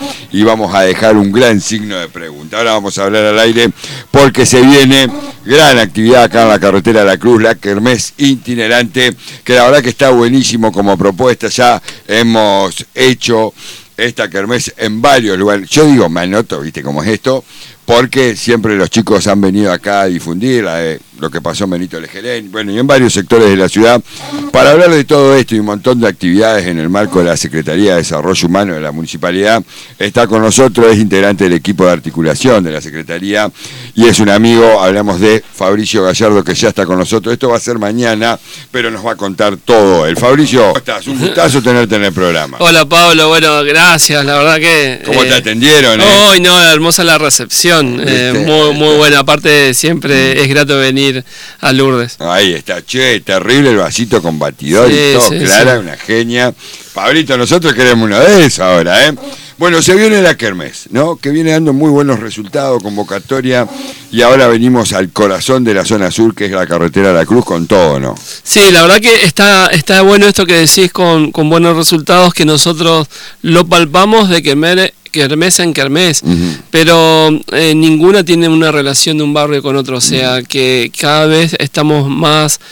y vamos a dejar un gran signo de pregunta. Ahora vamos a hablar al aire porque se viene gran actividad acá en la carretera de la Cruz, la kermés itinerante, que la verdad que está buenísimo como propuesta. Ya hemos hecho esta kermés en varios lugares. Yo digo, me anoto, viste cómo es esto, porque siempre los chicos han venido acá a difundir lo que pasó en Benito Legelén, bueno, y en varios sectores de la ciudad, para hablar de todo esto y un montón de actividades en el marco de la Secretaría de Desarrollo Humano de la Municipalidad. Está con nosotros, es integrante del equipo de articulación de la Secretaría y es un amigo. Hablamos de Fabricio Gallardo, que ya está con nosotros. Esto va a ser mañana, pero nos va a contar todo. Fabricio, ¿cómo estás? Un gustazo tenerte en el programa. Hola Pablo, bueno, gracias, la verdad que... ¿Cómo te atendieron? No, hermosa la recepción, muy buena, aparte siempre es grato venir a Lourdes. Ahí está, terrible el vasito con batidor y todo, Clara, una genia. Pablito, nosotros queremos uno de esos ahora, ¿eh? Bueno, se viene la kermés, ¿no? Que viene dando muy buenos resultados, convocatoria, y ahora venimos al corazón de la zona sur, que es la carretera de la Cruz, con todo, ¿no? Sí, la verdad que está bueno esto que decís con buenos resultados, que nosotros lo palpamos de kermés en kermés, pero ninguna tiene una relación de un barrio con otro, o sea que cada vez estamos más,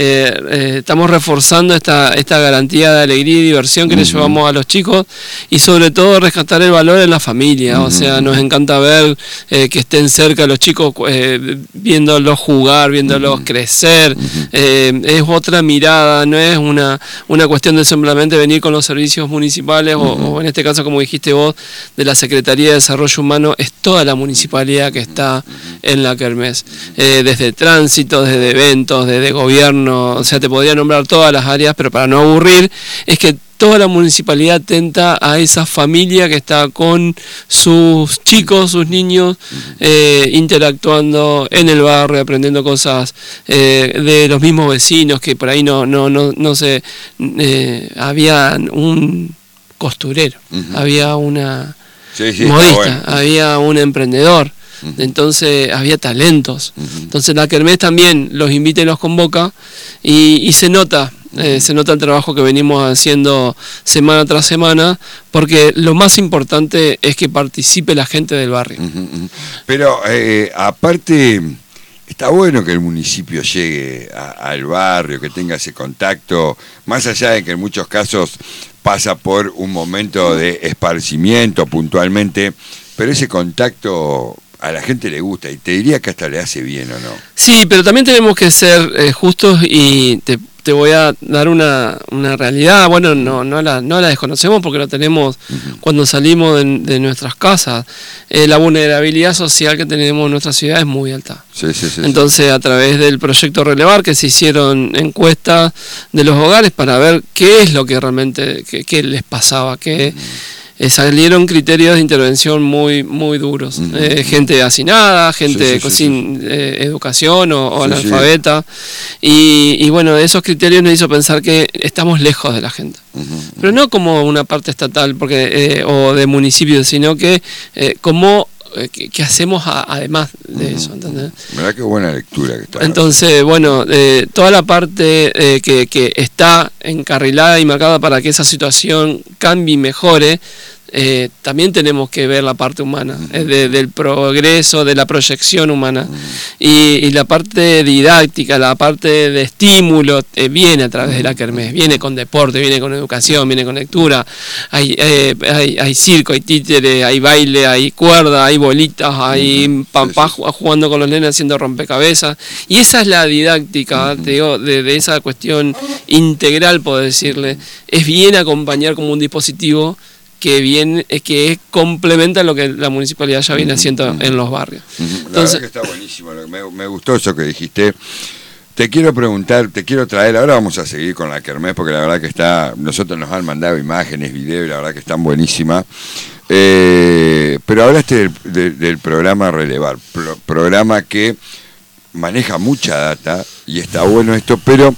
estamos reforzando esta garantía de alegría y diversión que le llevamos a los chicos, y sobre todo rescatar el valor en la familia, o sea, nos encanta ver que estén cerca los chicos, viéndolos jugar, viéndolos crecer, es otra mirada, no es una cuestión de simplemente venir con los servicios municipales, o en este caso, como dijiste vos, de la Secretaría de Desarrollo Humano. Es toda la municipalidad que está en la kermés, desde tránsito, desde eventos, desde gobierno, o sea, te podría nombrar todas las áreas, pero para no aburrir, es que toda la municipalidad atenta a esa familia que está con sus chicos, sus niños, interactuando en el barrio, aprendiendo cosas de los mismos vecinos, que por ahí no sé, había un costurero, había una modista, bueno, había un emprendedor, entonces había talentos, entonces la kermés también los invita y los convoca, y se nota el trabajo que venimos haciendo semana tras semana, porque lo más importante es que participe la gente del barrio. Pero aparte, está bueno que el municipio llegue al barrio, que tenga ese contacto, más allá de que en muchos casos pasa por un momento de esparcimiento puntualmente, pero ese contacto a la gente le gusta, y te diría que hasta le hace bien, ¿o no? Sí, pero también tenemos que ser justos, y te voy a dar una realidad. Bueno, no la desconocemos porque lo tenemos cuando salimos de nuestras casas. La vulnerabilidad social que tenemos en nuestra ciudad es muy alta. Entonces, a través del proyecto Relevar, que se hicieron encuestas de los hogares para ver qué es lo que realmente qué les pasaba, que salieron criterios de intervención muy duros, gente hacinada, gente sin educación o analfabeta, y bueno, esos criterios nos hizo pensar que estamos lejos de la gente, pero no como una parte estatal porque o de municipio, sino que como ¿qué hacemos además de eso? ¿Entendés? ¿Verdad qué buena lectura que está? Entonces, bueno, toda la parte que está encarrilada y marcada para que esa situación cambie y mejore, también tenemos que ver la parte humana, del progreso, de la proyección humana, y la parte didáctica, la parte de estímulo, viene a través de la kermés, viene con deporte, viene con educación, viene con lectura, hay circo, hay títere, hay baile, hay cuerda, hay bolitas, hay papás jugando con los nenes haciendo rompecabezas, y esa es la didáctica, te digo, de esa cuestión integral, puedo decirle, es bien acompañar como un dispositivo que complementa lo que la municipalidad ya viene haciendo en los barrios. Entonces, la verdad que está buenísimo, me gustó eso que dijiste. Te quiero preguntar, te quiero traer, ahora vamos a seguir con la kermés, porque la verdad que nosotros nos han mandado imágenes, videos, y la verdad que están buenísimas. Pero hablaste del programa Relevar, programa que maneja mucha data, y está bueno esto, pero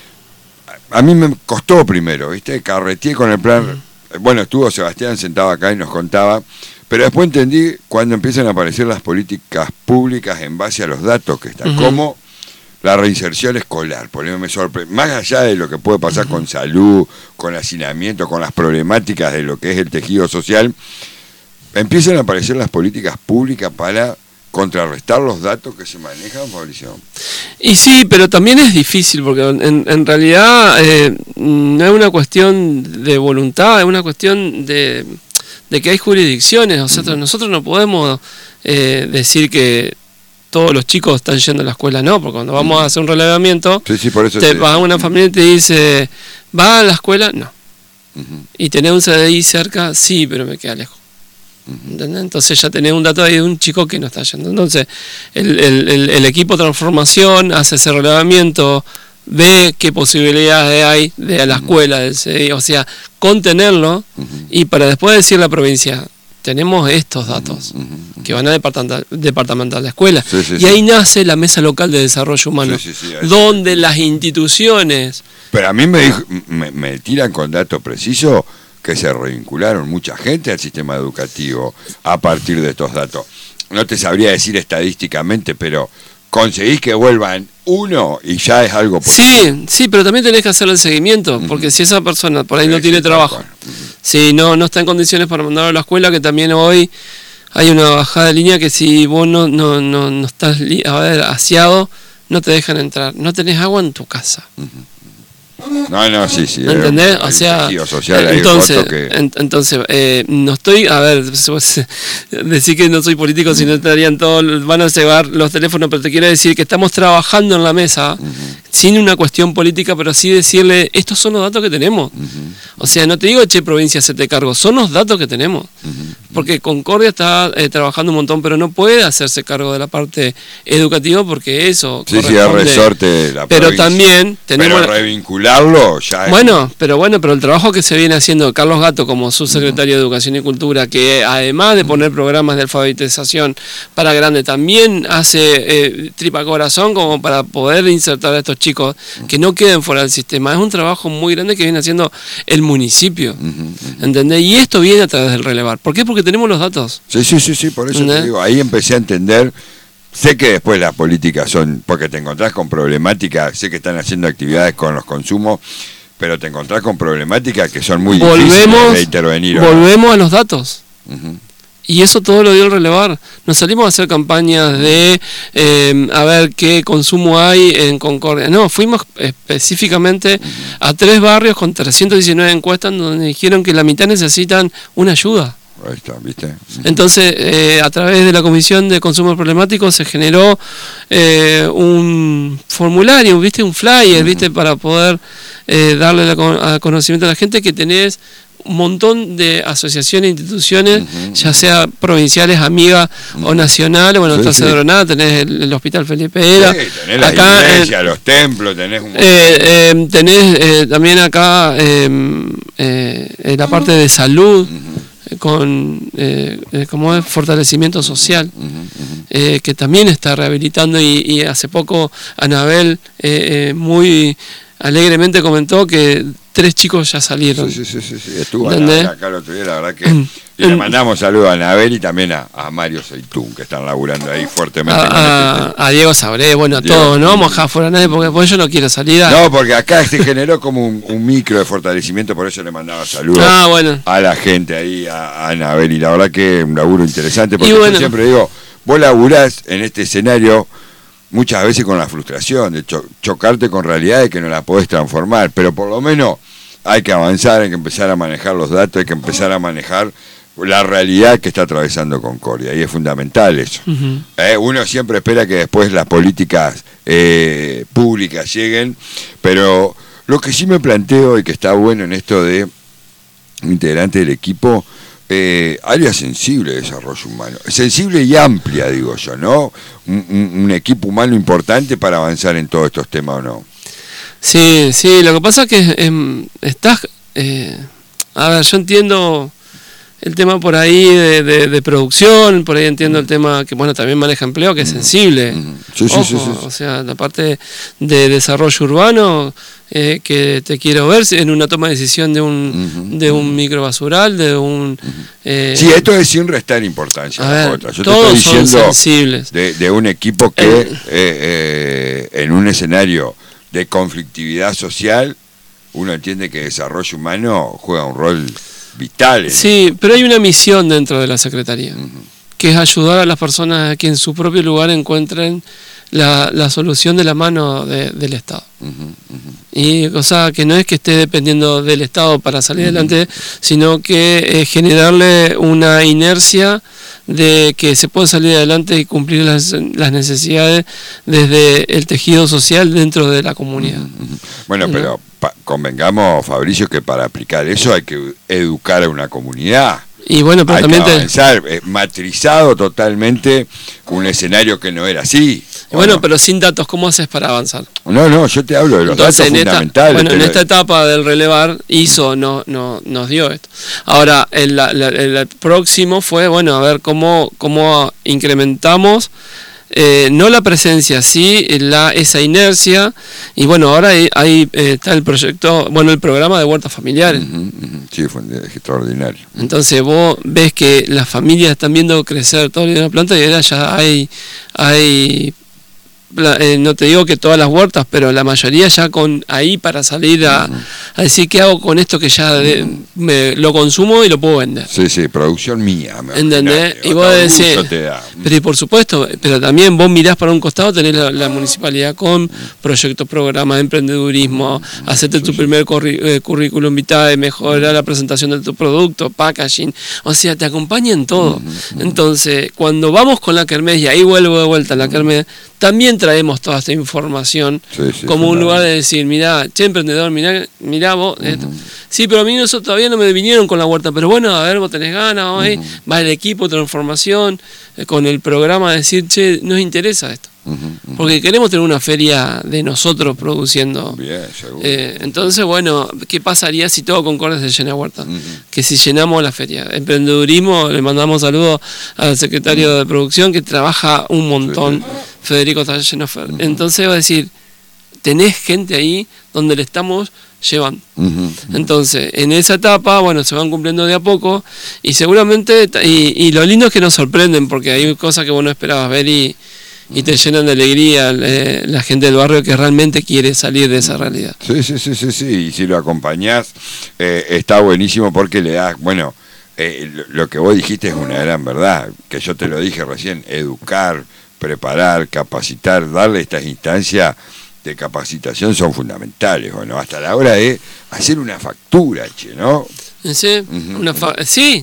a mí me costó primero, ¿viste? Carreteé con el plan. Bueno, estuvo Sebastián sentado acá y nos contaba, pero después entendí cuando empiezan a aparecer las políticas públicas en base a los datos que están, como la reinserción escolar, por eso me sorprende, más allá de lo que puede pasar con salud, con hacinamiento, con las problemáticas de lo que es el tejido social, empiezan a aparecer las políticas públicas para contrarrestar los datos que se manejan, Fabricio. Y sí, pero también es difícil, porque en realidad no es una cuestión de voluntad, es una cuestión de que hay jurisdicciones. O sea, nosotros no podemos decir que todos los chicos están yendo a la escuela, no, porque cuando vamos a hacer un relevamiento, por eso te va una familia y te dice, ¿va a la escuela? No. ¿Y tenés un CDI cerca? Sí, pero me queda lejos. ¿Entendés? Entonces ya tenés un dato ahí de un chico que no está yendo. Entonces el equipo de transformación hace ese relevamiento, ve qué posibilidades hay de a la escuela del CDI, o sea, contenerlo, y para después decir a la provincia, tenemos estos datos que van a departamental de escuela. Y ahí nace la Mesa Local de Desarrollo Humano, donde las instituciones... Pero a mí me tiran con datos precisos que se revincularon mucha gente al sistema educativo a partir de estos datos. No te sabría decir estadísticamente, pero conseguís que vuelvan uno y ya es algo positivo. Sí, pero también tenés que hacer el seguimiento, porque si esa persona por ahí no tiene trabajo, si no está en condiciones para mandarlo a la escuela, que también hoy hay una bajada de línea que si vos no estás aseado, no te dejan entrar, no tenés agua en tu casa. No, sí. ¿Entendés? O sea, entonces no estoy, a ver, decir que no soy político, si no estarían todos, van a llevar los teléfonos, pero te quiero decir que estamos trabajando en la mesa, sin una cuestión política, pero sí decirle, estos son los datos que tenemos. O sea, no te digo, che, provincia, se te cargo, son los datos que tenemos. Porque Concordia está trabajando un montón, pero no puede hacerse cargo de la parte educativa, porque eso corresponde. Es resorte de la pero provincia. También tenemos... Pero revincularlo ya es... Pero el trabajo que se viene haciendo Carlos Gato como subsecretario de Educación y Cultura, que además de poner programas de alfabetización para grande, también hace tripa corazón como para poder insertar a estos chicos que no queden fuera del sistema. Es un trabajo muy grande que viene haciendo el municipio, ¿entendés? Y esto viene a través del relevar. ¿Por qué? Porque tenemos los datos. Sí, por eso te digo, ahí empecé a entender. Sé que después las políticas son, porque te encontrás con problemáticas, sé que están haciendo actividades con los consumos, pero te encontrás con problemáticas que son muy difíciles de intervenir. Volvemos a los datos. Y eso todo lo dio el relevar. Nos salimos a hacer campañas de a ver qué consumo hay en Concordia. No, fuimos específicamente a 3 barrios con 319 encuestas donde dijeron que la mitad necesitan una ayuda. Ahí está, ¿viste? Entonces, a través de la Comisión de Consumo Problemático se generó un formulario, ¿viste? Un flyer, ¿viste? Para poder darle a conocimiento a la gente que tenés un montón de asociaciones, instituciones, ya sea provinciales, amigas o nacionales. Bueno, está Cedronada, tenés el Hospital Felipe Era. Sí, tenés la iglesia, los templos, tenés un... tenés también acá la parte de salud, con como es fortalecimiento social, que también está rehabilitando, y hace poco Anabel muy alegremente comentó que 3 chicos ya salieron. Sí. Estuvo acá el otro día, la verdad que... Y le mandamos saludos a Anabel y también a Mario Seitún, que están laburando ahí fuertemente. A Diego Sabré, bueno, a todos, no vamos a dejar fuera a nadie, porque yo no quiero salir. No, porque acá se generó como un micro de fortalecimiento, por eso le mandaba saludos a la gente ahí, a Anabel, y la verdad que un laburo interesante, porque yo siempre digo, vos laburás en este escenario muchas veces con la frustración de chocarte con realidades que no la podés transformar, pero por lo menos hay que avanzar, hay que empezar a manejar los datos, hay que empezar a manejar la realidad que está atravesando Concordia, y es fundamental eso. Uno siempre espera que después las políticas públicas lleguen, pero lo que sí me planteo y que está bueno en esto de integrante del equipo, área sensible de desarrollo humano, sensible y amplia, digo yo, ¿no? Un equipo humano importante para avanzar en todos estos temas, ¿o no? Sí, lo que pasa es que estás... a ver, yo entiendo el tema por ahí de producción, por ahí entiendo el tema que, bueno, también maneja empleo, que es sensible. Sí. O sea, la parte de desarrollo urbano, que te quiero ver en una toma de decisión de un microbasural, de un... sí, esto es sin restar importancia a las otras. Yo todos te estoy diciendo son sensibles. De un equipo que en un escenario de conflictividad social, uno entiende que desarrollo humano juega un rol vitales. Sí, pero hay una misión dentro de la Secretaría, que es ayudar a las personas a que en su propio lugar encuentren la solución de la mano del Estado. Y cosa que no es que esté dependiendo del Estado para salir adelante, sino que generarle una inercia de que se puede salir adelante y cumplir las necesidades desde el tejido social dentro de la comunidad. Bueno, pero convengamos, Fabricio, que para aplicar eso hay que educar a una comunidad. Y bueno, pero hay también que avanzar, matrizado totalmente un escenario que no era así. Bueno, pero sin datos, ¿cómo haces para avanzar? No, yo te hablo de los datos fundamentales. En esta etapa del relevar, ISO nos dio esto. Ahora, el próximo fue, bueno, a ver cómo incrementamos, no la presencia, sí esa inercia. Y bueno, ahora ahí está el proyecto, bueno, el programa de huertas familiares. Sí, fue extraordinario. Entonces vos ves que las familias están viendo crecer todo el planta y ahora ya hay no te digo que todas las huertas, pero la mayoría ya con ahí para salir a decir qué hago con esto que ya lo consumo y lo puedo vender. Sí, producción mía. ¿Entendés? Y vos decís, pero y por supuesto, pero también vos mirás para un costado, tenés la municipalidad con proyectos, programas de emprendedurismo, hacerte tu primer currículum vitae, mejorar la presentación de tu producto, packaging, o sea, te acompaña en todo. Entonces, cuando vamos con la kermés, y ahí vuelvo de vuelta a la kermés, también traemos toda esta información como un lugar de decir, mirá, che, emprendedor, mirá vos, sí, pero a mí todavía no me vinieron con la huerta, pero bueno, a ver, vos tenés ganas hoy, va el equipo de transformación, con el programa de decir, che, nos interesa esto. Porque queremos tener una feria de nosotros produciendo. Bien, seguro. Entonces, bueno, ¿qué pasaría si todo Concordia se llena de huerta? Que si llenamos la feria. Emprendedurismo, le mandamos saludos al secretario de producción que trabaja un montón, Federico Tallenoffer. Entonces va a decir, tenés gente ahí donde le estamos llevando. Entonces, en esa etapa, bueno, se van cumpliendo de a poco y seguramente, y lo lindo es que nos sorprenden porque hay cosas que vos no esperabas ver y te llenan de alegría la gente del barrio que realmente quiere salir de esa realidad. Sí, y si lo acompañás, está buenísimo porque le das, bueno, lo que vos dijiste es una gran verdad, que yo te lo dije recién, educar, preparar, capacitar, darle estas instancias de capacitación son fundamentales, bueno, hasta la hora de hacer una factura, ¿no? Sí, sí.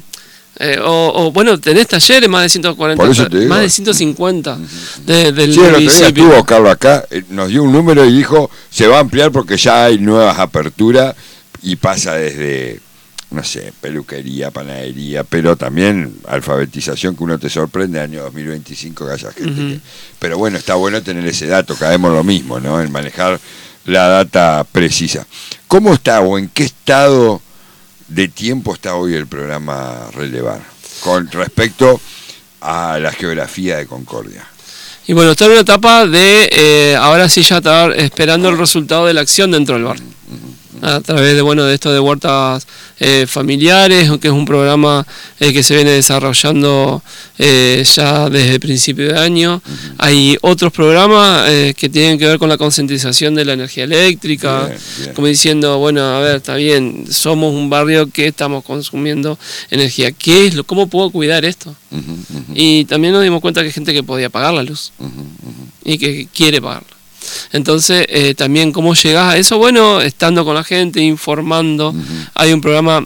Bueno, tenés talleres, más de 140, más de 150 del sí, el otro día municipio. estuvo Carlos acá, nos dio un número y dijo, se va a ampliar porque ya hay nuevas aperturas y pasa desde, no sé, peluquería, panadería, pero también alfabetización que uno te sorprende, año 2025 que haya gente pero bueno, está bueno tener ese dato, caemos lo mismo, ¿no? En manejar la data precisa. ¿Cómo está o en qué estado de tiempo está hoy el programa Relevar con respecto a la geografía de Concordia? Y bueno, está en una etapa de, ahora sí ya estar esperando el resultado de la acción dentro del barrio. A través de esto de huertas familiares, que es un programa que se viene desarrollando ya desde el principio de año. Hay otros programas que tienen que ver con la concientización de la energía eléctrica, bien. Como diciendo, bueno, a ver, está bien, somos un barrio que estamos consumiendo energía. ¿Cómo puedo cuidar esto? Y también nos dimos cuenta que hay gente que podía pagar la luz y que quiere pagarla. Entonces, también cómo llegás a eso, bueno, estando con la gente, informando. Hay un programa,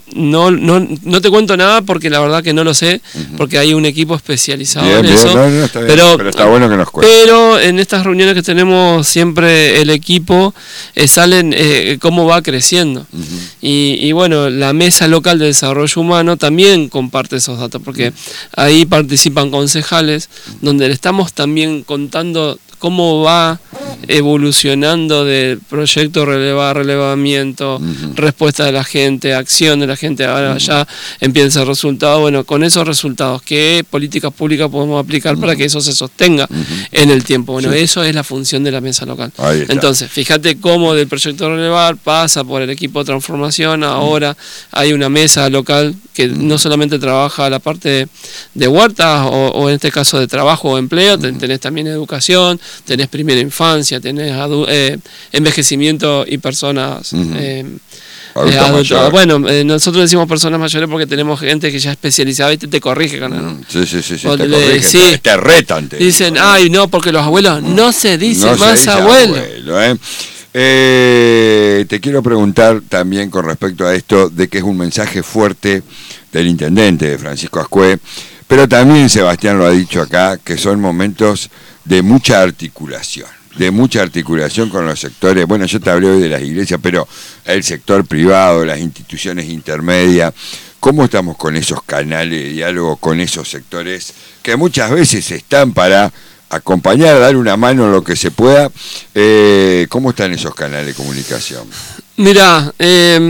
no te cuento nada porque la verdad que no lo sé, porque hay un equipo especializado en eso. No, está bien, pero está bueno que nos cuentes. Pero en estas reuniones que tenemos siempre el equipo, salen cómo va creciendo. Y bueno, la Mesa Local de Desarrollo Humano también comparte esos datos, porque ahí participan concejales, donde le estamos también contando cómo va evolucionando del proyecto relevamiento, respuesta de la gente, acción de la gente, ahora ya empieza el resultado. Bueno, con esos resultados, ¿qué políticas públicas podemos aplicar para que eso se sostenga en el tiempo? Bueno, eso es la función de la mesa local. Entonces, fíjate cómo del proyecto Relevar pasa por el equipo de transformación, ahora hay una mesa local que no solamente trabaja la parte de huertas o en este caso de trabajo o empleo, tenés también educación, tenés primera infancia, tenés envejecimiento y personas Mayor. Bueno, nosotros decimos personas mayores porque tenemos gente que ya es especializada y te corrige, ¿no? Sí, te corrige, te retan. Dicen, ay, no, porque los abuelos no se dice más abuelo. Te quiero preguntar también con respecto a esto de que es un mensaje fuerte del intendente, de Francisco Ascué, pero también Sebastián lo ha dicho acá, que son momentos de mucha articulación con los sectores. Bueno, yo te hablé hoy de las iglesias, pero el sector privado, las instituciones intermedias. ¿Cómo estamos con esos canales de diálogo, con esos sectores que muchas veces están para acompañar, dar una mano en lo que se pueda? ¿Cómo están esos canales de comunicación? Mira, a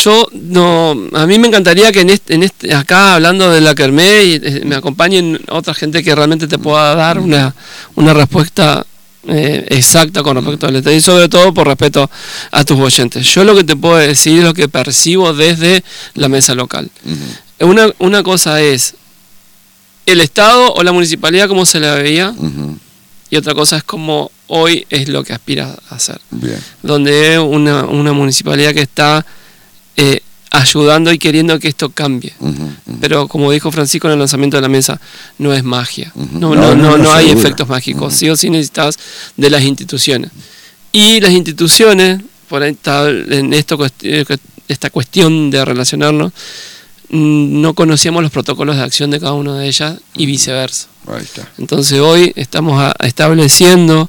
mí me encantaría que acá hablando de la Kermés me acompañen otra gente que realmente te pueda dar una respuesta exacta con respecto al Estado y sobre todo por respeto a tus oyentes. Yo lo que te puedo decir es lo que percibo desde la mesa local. Una cosa es el Estado o la municipalidad como se la veía, y otra cosa es como hoy es lo que aspira a hacer. Bien. Donde es una municipalidad que está ayudando y queriendo que esto cambie. Pero como dijo Francisco en el lanzamiento de la mesa, no es magia. No hay efectos mágicos. Sí o sí necesitas de las instituciones. Y las instituciones, por ahí está en esta cuestión de relacionarnos, no conocíamos los protocolos de acción de cada una de ellas y viceversa. Ahí está. Entonces hoy estamos estableciendo,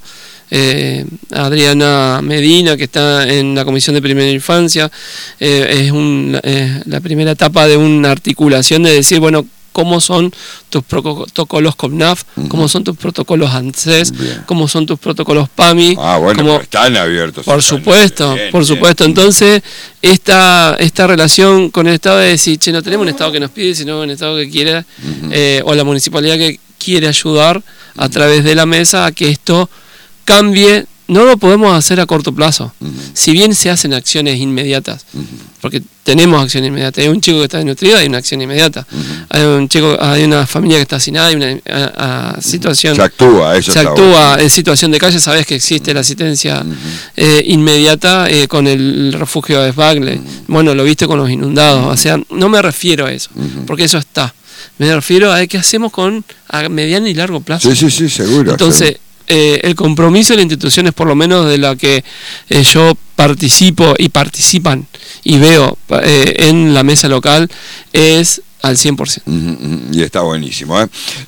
Adriana Medina, que está en la Comisión de Primera Infancia, es la primera etapa de una articulación de decir, bueno, cómo son tus protocolos CONAF, cómo son tus protocolos ANSES, cómo son tus protocolos PAMI. Bueno, están abiertos. Por supuesto. Entonces, esta relación con el Estado es decir, no tenemos un Estado que nos pide, sino un Estado que quiere, o la municipalidad que quiere ayudar a través de la mesa a que esto cambie. No lo podemos hacer a corto plazo, si bien se hacen acciones inmediatas, porque tenemos acciones inmediatas. Hay un chico que está desnutrido, hay una acción inmediata. Hay una familia que está sin nada, hay una situación. Se actúa, en situación de calle, sabes que existe la asistencia inmediata con el refugio de Esbagle. Bueno, lo viste con los inundados. O sea, no me refiero a eso, porque eso está. Me refiero a qué hacemos a mediano y largo plazo. Sí, seguro. Entonces, el compromiso de la institución es por lo menos de la que yo participo y participan y veo en la mesa local es al 100%. Y está buenísimo.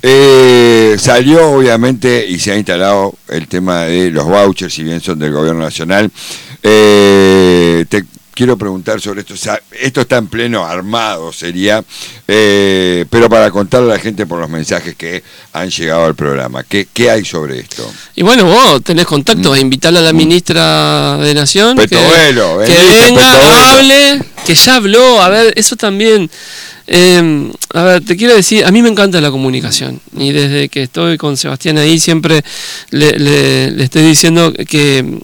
Salió obviamente y se ha instalado el tema de los vouchers, si bien son del gobierno nacional. Te quiero preguntar sobre esto. O sea, esto está en pleno armado, sería, pero para contarle a la gente por los mensajes que han llegado al programa. ¿Qué hay sobre esto? Y bueno, vos tenés contacto, a invitarle a la ministra de Nación Petovelo, que venga, hable, que ya habló. A ver, eso también. A ver, te quiero decir, a mí me encanta la comunicación y desde que estoy con Sebastián ahí siempre le estoy diciendo que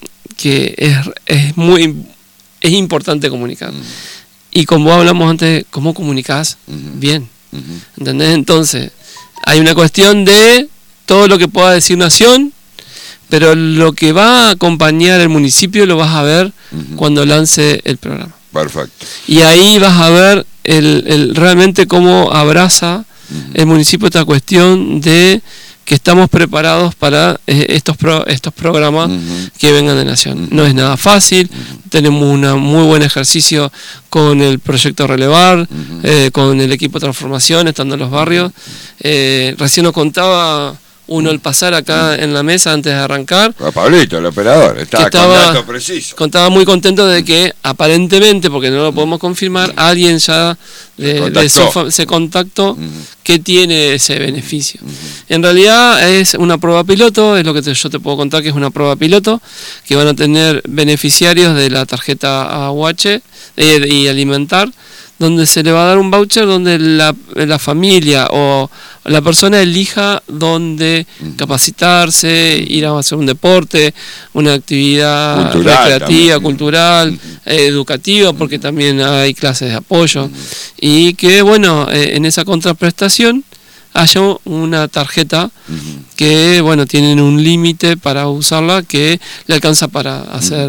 es importante comunicar. Y como hablamos antes, ¿cómo comunicás? Bien. ¿Entendés? Entonces, hay una cuestión de todo lo que pueda decir Nación, pero lo que va a acompañar el municipio lo vas a ver cuando lance el programa. Perfecto. Y ahí vas a ver realmente cómo abraza el municipio esta cuestión de que estamos preparados para estos programas que vengan de Nación. No es nada fácil, tenemos un muy buen ejercicio con el proyecto Relevar, con el equipo de transformación, estando en los barrios. Recién nos contaba uno al pasar acá en la mesa antes de arrancar. Pablito, el operador, estaba con datos precisos. Estaba muy contento de que aparentemente, porque no lo podemos confirmar, alguien ya se contactó que tiene ese beneficio. En realidad es una prueba piloto, es lo que yo te puedo contar, que es una prueba piloto, que van a tener beneficiarios de la tarjeta AUH y alimentar, donde se le va a dar un voucher donde la familia o la persona elija dónde capacitarse, ir a hacer un deporte, una actividad recreativa, cultural, educativa, porque también hay clases de apoyo, y que bueno, en esa contraprestación haya una tarjeta que bueno, tienen un límite para usarla que le alcanza para hacer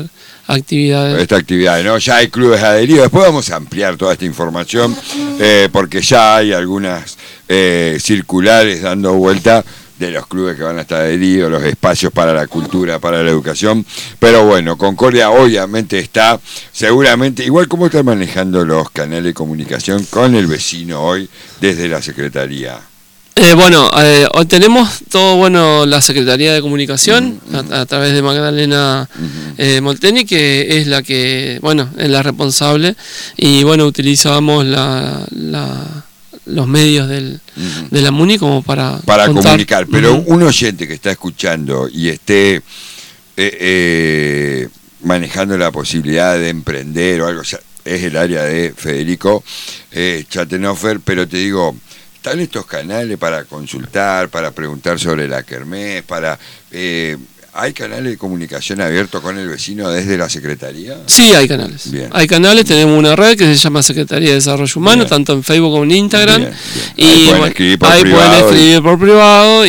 actividades. Esta actividad, ¿no? Ya hay clubes adheridos. Después vamos a ampliar toda esta información porque ya hay algunas circulares dando vuelta de los clubes que van a estar adheridos, los espacios para la cultura, para la educación. Pero bueno, Concordia obviamente está, seguramente, igual como están manejando los canales de comunicación con el vecino hoy desde la Secretaría. Hoy tenemos todo, la Secretaría de Comunicación a través de Magdalena Molteni, que es la que, es la responsable, y utilizamos los medios de la MUNI como para comunicar. Pero un oyente que está escuchando y esté manejando la posibilidad de emprender o algo, ya es el área de Federico Chatenofer, pero te digo, están estos canales para consultar, para preguntar sobre la kermés, ¿hay canales de comunicación abiertos con el vecino desde la Secretaría? Sí, hay canales. Bien. Hay canales, tenemos una red que se llama Secretaría de Desarrollo Humano, bien, tanto en Facebook como en Instagram. Bien. Y ahí pueden escribir por privado. Pueden escribir por privado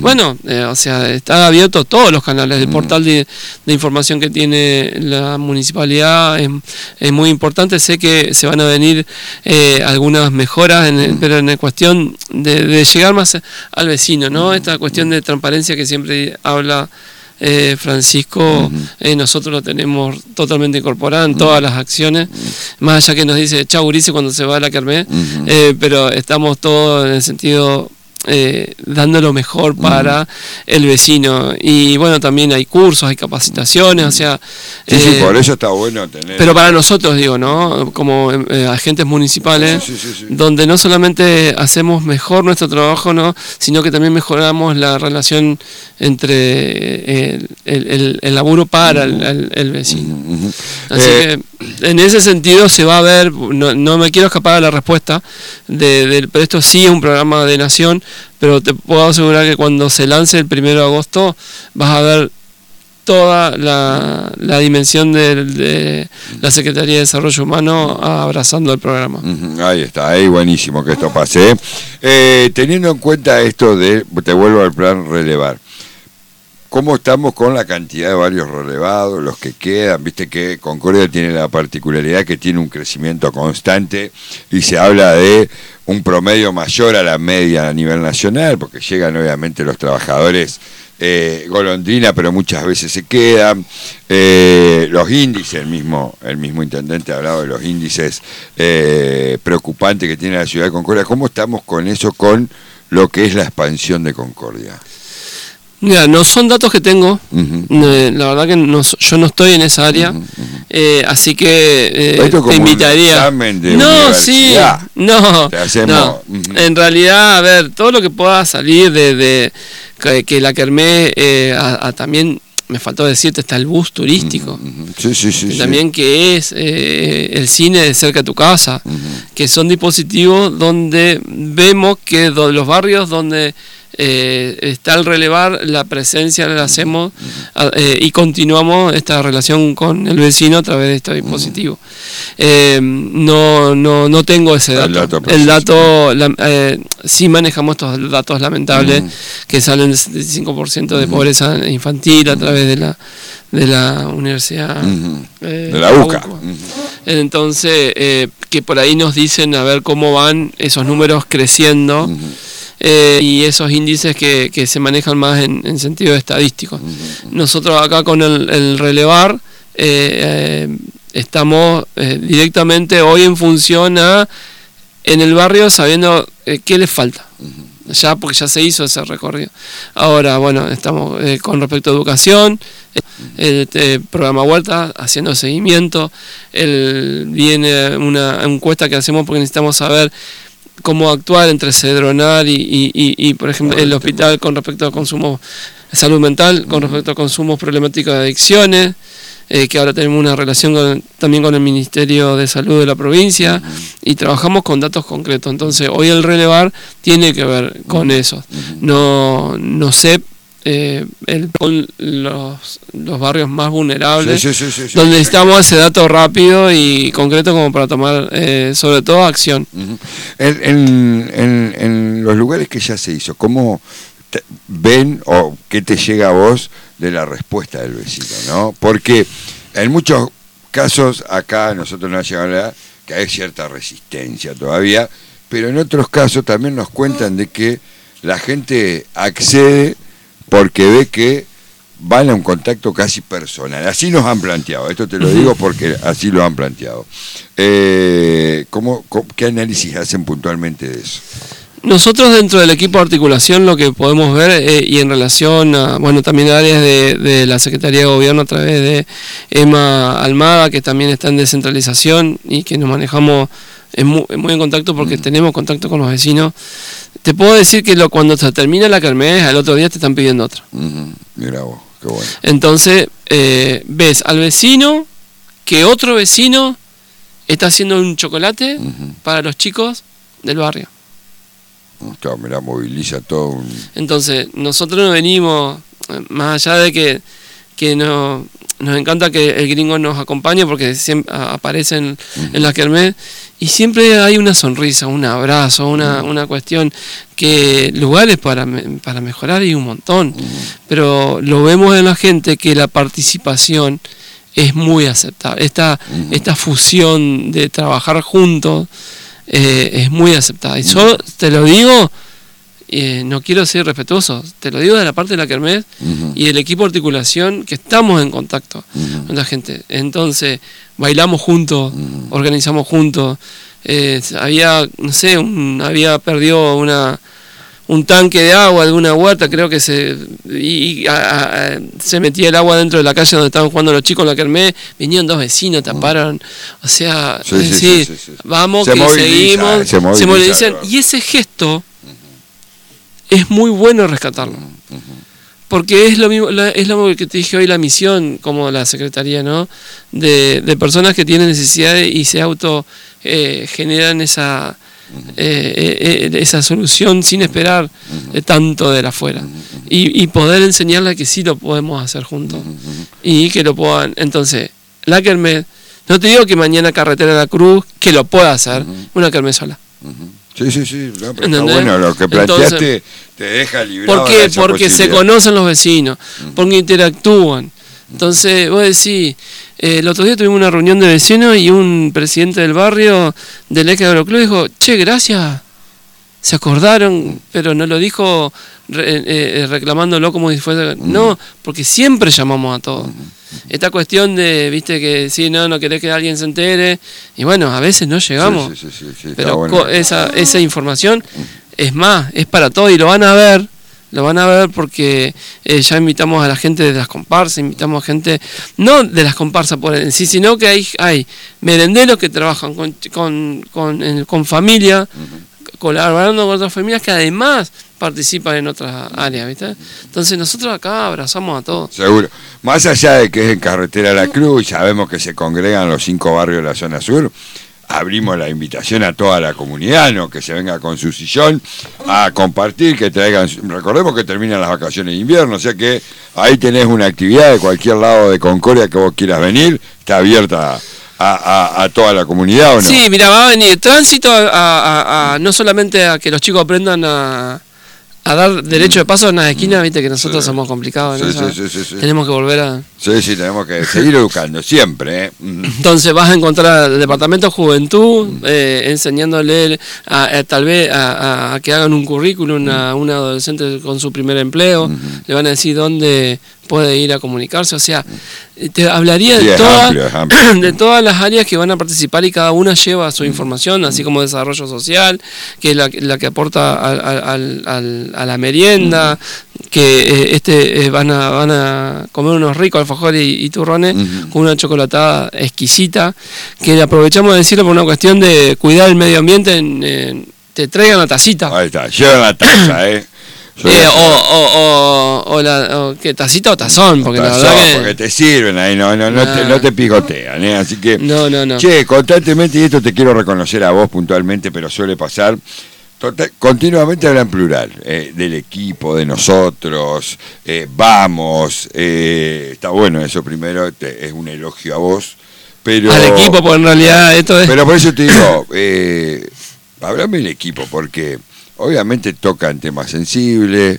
está abierto todos los canales. El portal de información que tiene la municipalidad es muy importante. Sé que se van a venir algunas mejoras, pero en la cuestión de llegar más al vecino, ¿no? Esta cuestión de transparencia que siempre habla Francisco, nosotros lo tenemos totalmente incorporado en todas las acciones, más allá que nos dice chau gurises cuando se va a la kermés, pero estamos todos en el sentido dando lo mejor para el vecino. Y también hay cursos, hay capacitaciones, sí, por eso está bueno tener. Pero para nosotros, digo, ¿no? Como agentes municipales, sí. Donde no solamente hacemos mejor nuestro trabajo, ¿no? Sino que también mejoramos la relación entre el laburo para el vecino. Así que en ese sentido se va a ver, no me quiero escapar de la respuesta, pero esto sí es un programa de Nación, pero te puedo asegurar que cuando se lance el 1 de agosto vas a ver toda la dimensión de la Secretaría de Desarrollo Humano abrazando el programa. Ahí está, buenísimo que esto pase. Teniendo en cuenta esto te vuelvo al plan relevar. ¿Cómo estamos con la cantidad de barrios relevados, los que quedan? Viste que Concordia tiene la particularidad que tiene un crecimiento constante y se habla de un promedio mayor a la media a nivel nacional, porque llegan obviamente los trabajadores golondrina, pero muchas veces se quedan. Los índices, el mismo intendente ha hablado de los índices preocupantes que tiene la ciudad de Concordia. ¿Cómo estamos con eso, con lo que es la expansión de Concordia? Mira, no son datos que tengo, la verdad que yo no estoy en esa área, así que te invitaría. En realidad, a ver, todo lo que pueda salir de que la kermés, también me faltó decirte, está el bus turístico, también que es el cine de cerca de tu casa, que son dispositivos donde vemos que los barrios donde está el relevar, la presencia la hacemos y continuamos esta relación con el vecino a través de estos dispositivos. No tengo ese dato. El dato sí manejamos estos datos lamentables que salen del 75% de pobreza infantil a través de la universidad de la UCA. Entonces, que por ahí nos dicen a ver cómo van esos números creciendo. Y esos índices que se manejan más en sentido estadístico. Nosotros acá con el relevar estamos directamente hoy en función en el barrio sabiendo qué les falta. Ya porque ya se hizo ese recorrido. Ahora, estamos con respecto a educación, el programa Huerta haciendo seguimiento, viene una encuesta que hacemos porque necesitamos saber cómo actuar entre Cedronar y por ejemplo, el hospital con respecto al consumo, salud mental, con respecto a consumos problemáticos de adicciones, que ahora tenemos una relación también con el Ministerio de Salud de la provincia y trabajamos con datos concretos. Entonces, hoy el relevar tiene que ver con eso. No sé con los barrios más vulnerables, donde necesitamos ese dato rápido y concreto como para tomar sobre todo acción. En los lugares que ya se hizo, ¿cómo ven o qué te llega a vos de la respuesta del vecino, ¿no? Porque En muchos casos acá nosotros nos ha llegado que hay cierta resistencia todavía, pero en otros casos también nos cuentan de que la gente accede porque ve que van a un contacto casi personal. Así nos han planteado, esto te lo digo porque así lo han planteado. ¿Qué análisis hacen puntualmente de eso? Nosotros dentro del equipo de articulación lo que podemos ver, y en relación a, bueno, también áreas de la Secretaría de Gobierno a través de Emma Almada, que también está en descentralización y que nos manejamos muy en contacto porque tenemos contacto con los vecinos. Te puedo decir que cuando se termina la kermés, al otro día te están pidiendo otra. Mira vos, qué bueno. Entonces, ves al vecino que otro vecino está haciendo un chocolate para los chicos del barrio. Mira, moviliza todo Entonces, nosotros nos venimos, más allá de que nos encanta que el gringo nos acompañe porque siempre aparecen en la kermés y siempre hay una sonrisa, un abrazo, una cuestión que lugares para mejorar hay un montón, pero lo vemos en la gente que la participación es muy aceptable. Esta fusión de trabajar juntos es muy aceptada. Y yo te lo digo, no quiero ser irrespetuoso, te lo digo de la parte de la kermés y el equipo de articulación que estamos en contacto con la gente. Entonces, bailamos juntos, organizamos juntos. Había perdido un tanque de agua de una huerta, creo que se metía el agua dentro de la calle donde estaban jugando los chicos en la kermés, vinieron dos vecinos, taparon, o sea, sí. Vamos, que seguimos, se movilizan, y ese gesto es muy bueno rescatarlo, porque es lo mismo, es lo que te dije hoy, la misión como la Secretaría, ¿no? De personas que tienen necesidades y se generan esa solución sin esperar tanto de la afuera y poder enseñarle que sí lo podemos hacer juntos y que lo puedan. Entonces, la kermés, no te digo que mañana Carretera de la Cruz que lo pueda hacer una kermés sola. Sí, no, pero está bueno lo que planteaste. Entonces, te deja librado. ¿Por qué? Porque se conocen los vecinos, porque interactúan. Entonces, vos decís, el otro día tuvimos una reunión de vecinos y un presidente del barrio del Eje Agroclub dijo, che, gracias, se acordaron, pero no lo dijo reclamándolo como si fuera... No, porque siempre llamamos a todos. Esta cuestión de, viste, que si no querés que alguien se entere, y bueno, a veces no llegamos. Sí, pero bueno. esa información es más, es para todos y lo van a ver porque ya invitamos a la gente de las comparsas, invitamos a gente, no de las comparsas por en sí, sino que hay merenderos que trabajan con familia, colaborando con otras familias que además participan en otras áreas, ¿viste? Entonces nosotros acá abrazamos a todos. Seguro. Más allá de que es en Carretera La Cruz, sabemos que se congregan los 5 barrios de la zona sur, abrimos la invitación a toda la comunidad, ¿no? Que se venga con su sillón a compartir, que traigan... Recordemos que terminan las vacaciones de invierno, o sea que ahí tenés una actividad de cualquier lado de Concordia que vos quieras venir, está abierta a toda la comunidad, ¿o no? Sí, mira, va a venir tránsito no solamente a que los chicos aprendan a dar derecho de paso en las esquinas, viste que nosotros somos complicados, ¿no? Sí. Tenemos que volver a... Sí, tenemos que seguir educando, siempre, ¿eh? Entonces vas a encontrar el Departamento de Juventud enseñándole tal vez a que hagan un currículum a un adolescente con su primer empleo, le van a decir dónde puede ir a comunicarse, o sea, te hablaría de todas las áreas que van a participar y cada una lleva su información, así como desarrollo social, que es la que aporta a la merienda, que van a comer unos ricos alfajores y turrones con una chocolatada exquisita, que aprovechamos de decirlo por una cuestión de cuidar el medio ambiente, te traigan la tacita. Ahí está, llevan la taza, ¿qué, tacita o tazón? Porque tazón, la verdad porque te sirven ahí, no te picotean, así que... No. Che, constantemente, y esto te quiero reconocer a vos puntualmente, pero suele pasar, continuamente hablan plural, del equipo, de nosotros, vamos, está bueno eso primero, es un elogio a vos, pero... Al equipo, porque en realidad esto es... Pero por eso te digo, hablame del equipo, porque... Obviamente tocan temas sensibles,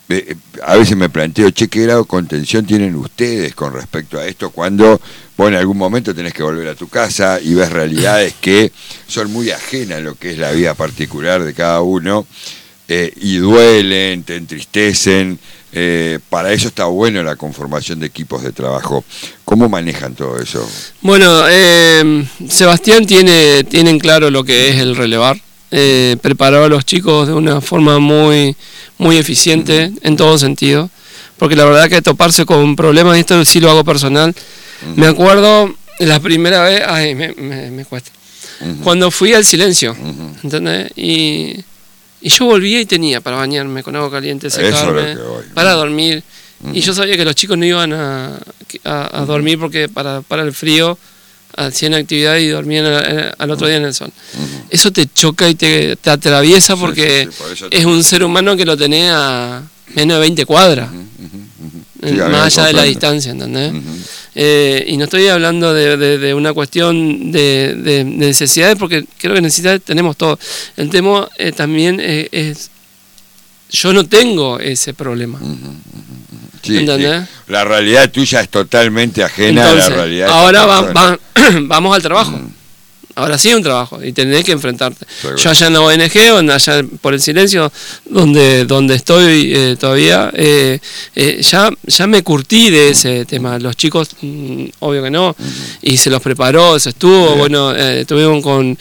a veces me planteo, ¿qué grado de contención tienen ustedes con respecto a esto cuando vos en algún momento tenés que volver a tu casa y ves realidades que son muy ajenas a lo que es la vida particular de cada uno, y duelen, te entristecen? Para eso está bueno la conformación de equipos de trabajo. ¿Cómo manejan todo eso? Bueno, Sebastián tienen claro lo que es el relevar. Preparó a los chicos de una forma muy eficiente en todo sentido, porque la verdad que toparse con problemas, esto sí lo hago personal. Me acuerdo la primera vez, me cuesta, cuando fui al silencio, ¿entendés? Y yo volvía y tenía para bañarme con agua caliente, secarme, para dormir, y yo sabía que los chicos no iban a dormir porque para el frío hacían actividad y dormían al otro día en el sol. Eso te choca y te atraviesa porque es un ser humano que lo tenés a menos de 20 cuadras, más allá de la distancia, ¿entendés? Y no estoy hablando de una cuestión de necesidades, porque creo que necesidades tenemos todos. El tema también es, yo no tengo ese problema. Sí, ¿entendés? Sí. La realidad tuya es totalmente ajena. Entonces, a la realidad. Ahora vamos al trabajo. Ahora sí es un trabajo y tenés que enfrentarte. Seguro. Yo allá en la ONG, allá por el silencio, donde estoy todavía, ya me curtí de ese tema. Los chicos, obvio que no, y se los preparó, se estuvo, bueno, estuvimos con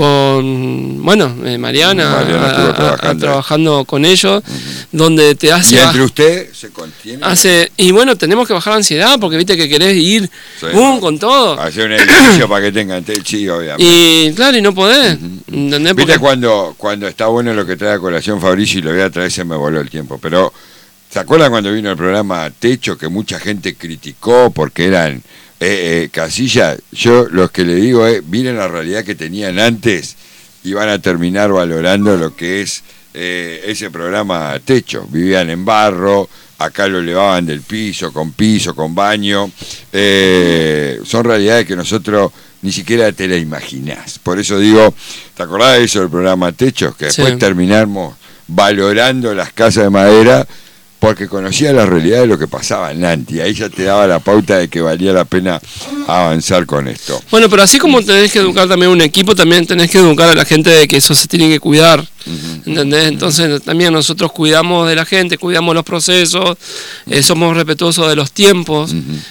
Mariana trabajando con ellos, donde te hace... ¿Y entre usted se contiene? Y bueno, tenemos que bajar la ansiedad, porque viste que querés ir con todo. Hacer un edificio para que tengan techo, obviamente. Y claro, y no podés. ¿Entendés? Viste cuando está bueno lo que trae a colación Fabricio, y lo voy a traer, se me voló el tiempo, pero ¿se acuerdan cuando vino el programa Techo, que mucha gente criticó porque eran casillas? Yo los que le digo miren la realidad que tenían antes y van a terminar valorando lo que es ese programa Techo. Vivían en barro, acá lo elevaban del piso, con baño. Son realidades que nosotros ni siquiera te la imaginás. Por eso digo, ¿te acordás de eso del programa Techos? Que después terminamos valorando las casas de madera porque conocía la realidad de lo que pasaba en Nanti. Ahí ya te daba la pauta de que valía la pena avanzar con esto. Bueno, pero así como tenés que educar también un equipo, también tenés que educar a la gente de que eso se tiene que cuidar. ¿Entendés? Entonces también nosotros cuidamos de la gente, cuidamos los procesos, somos respetuosos de los tiempos,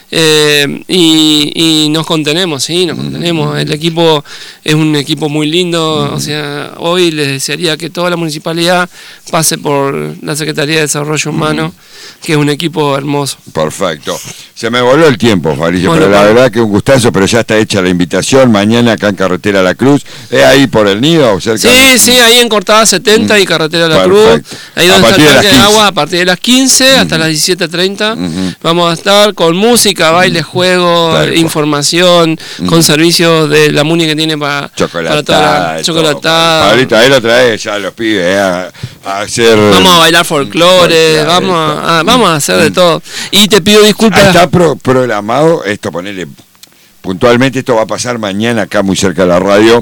y nos contenemos, sí, nos contenemos. El equipo es un equipo muy lindo, o sea, hoy les desearía que toda la municipalidad pase por la Secretaría de Desarrollo Humano, que es un equipo hermoso. Perfecto. Se me voló el tiempo, Fabricio, pero la verdad que un gustazo, pero ya está hecha la invitación. Mañana acá en Carretera La Cruz, ¿es ahí por el Nido? Cerca sí, ahí en Cortada 70 y Carretera La Cruz, ahí donde está el tanque de agua, a partir de las 15 hasta las 17:30. Vamos a estar con música, baile, juego, información, con servicios de la MUNI que tiene para chocolatada. Pablito, ahí lo trae ya los pibes a hacer... Vamos a bailar folclore, vamos a hacer de todo. Y te pido disculpas. Está programado esto, ponerle puntualmente, esto va a pasar mañana acá muy cerca de la radio.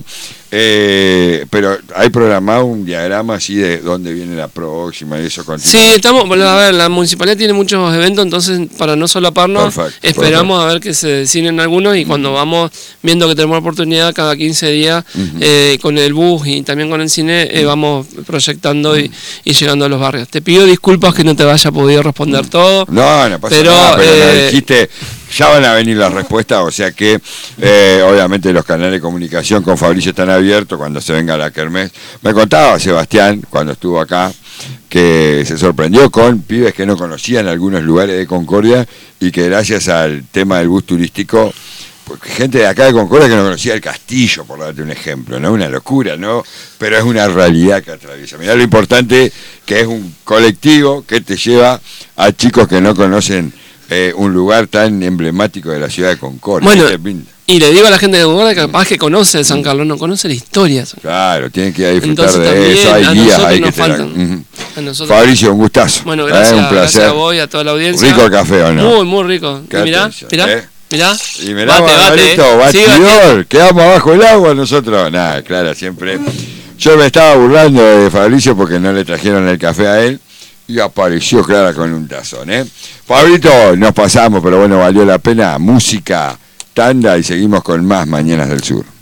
Pero hay programado un diagrama así de dónde viene la próxima y eso continúa. Sí, a ver, la municipalidad tiene muchos eventos, entonces para no solaparnos, esperamos a ver que se deciden algunos, y cuando vamos viendo que tenemos la oportunidad cada 15 días, con el bus y también con el cine, vamos proyectando y llegando a los barrios. Te pido disculpas que no te haya podido responder todo. No pasa nada, pero me dijiste, ya van a venir las respuestas, o sea que obviamente los canales de comunicación con Fabricio están abiertos cuando se venga la kermés. Me contaba Sebastián, cuando estuvo acá, que se sorprendió con pibes que no conocían algunos lugares de Concordia, y que gracias al tema del bus turístico, gente de acá de Concordia que no conocía el castillo, por darte un ejemplo, ¿no? Una locura, ¿no? Pero es una realidad que atraviesa. Mirá lo importante que es un colectivo que te lleva a chicos que no conocen un lugar tan emblemático de la ciudad de Concordia. Bueno, y le digo a la gente de Concordia que capaz que conoce San Carlos, no conoce la historia. Claro, tienen que ir a disfrutar. Entonces, de eso, hay guías, hay que faltan. Fabricio, un gustazo. Bueno, gracias, un placer. Gracias a vos y a toda la audiencia. Rico el café, ¿o no? Muy rico. Y mirá. Y mirá, batidor, quedamos abajo del agua nosotros. Nada, claro, siempre. Yo me estaba burlando de Fabricio porque no le trajeron el café a él, Y apareció Clara con un tazón, ¿eh? Pablito, nos pasamos, pero bueno, valió la pena. Música, tanda y seguimos con más Mañanas del Sur.